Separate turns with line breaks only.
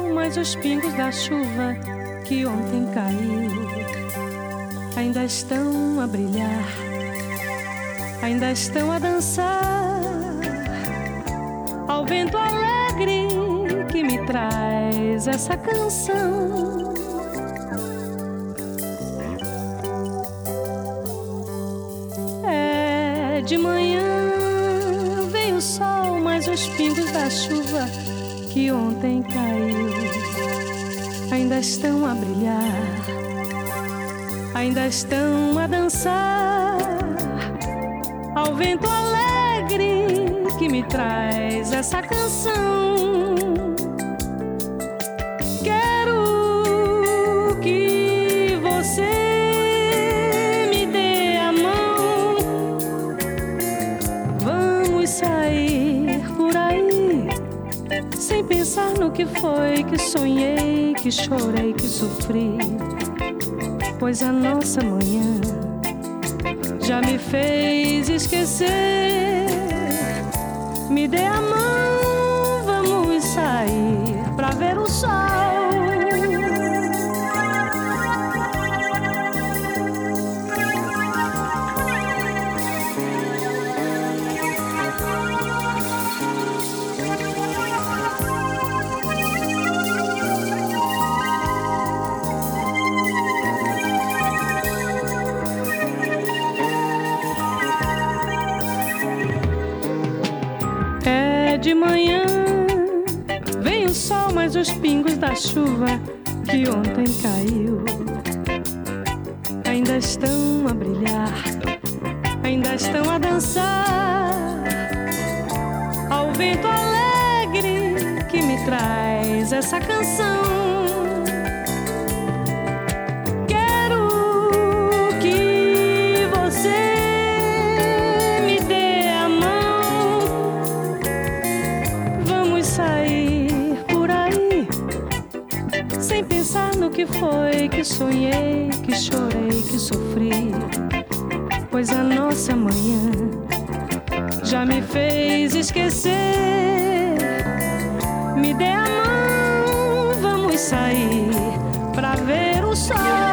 mas os pingos da chuva que ontem caiu ainda estão a brilhar, ainda estão a dançar ao vento alegre que me traz essa canção. É de manhã, vem o sol, mas os pingos da chuva que ontem caiu ainda estão a brilhar, ainda estão a dançar ao vento alegre que me traz essa canção. Quero que você me dê a mão, vamos sair por aí sem pensar no que foi que sonhei, que chorei, que sofri, pois a nossa manhã já me fez esquecer. Me dê a mão, vamos sair pra ver o sol. De manhã vem o sol, mas os pingos da chuva que ontem caiu ainda estão a brilhar, ainda estão a dançar ao vento alegre que me traz essa canção. Quero que você sair por aí sem pensar no que foi que sonhei, que chorei, que sofri, pois a nossa manhã já me fez esquecer. Me dê a mão, vamos sair pra ver o sol.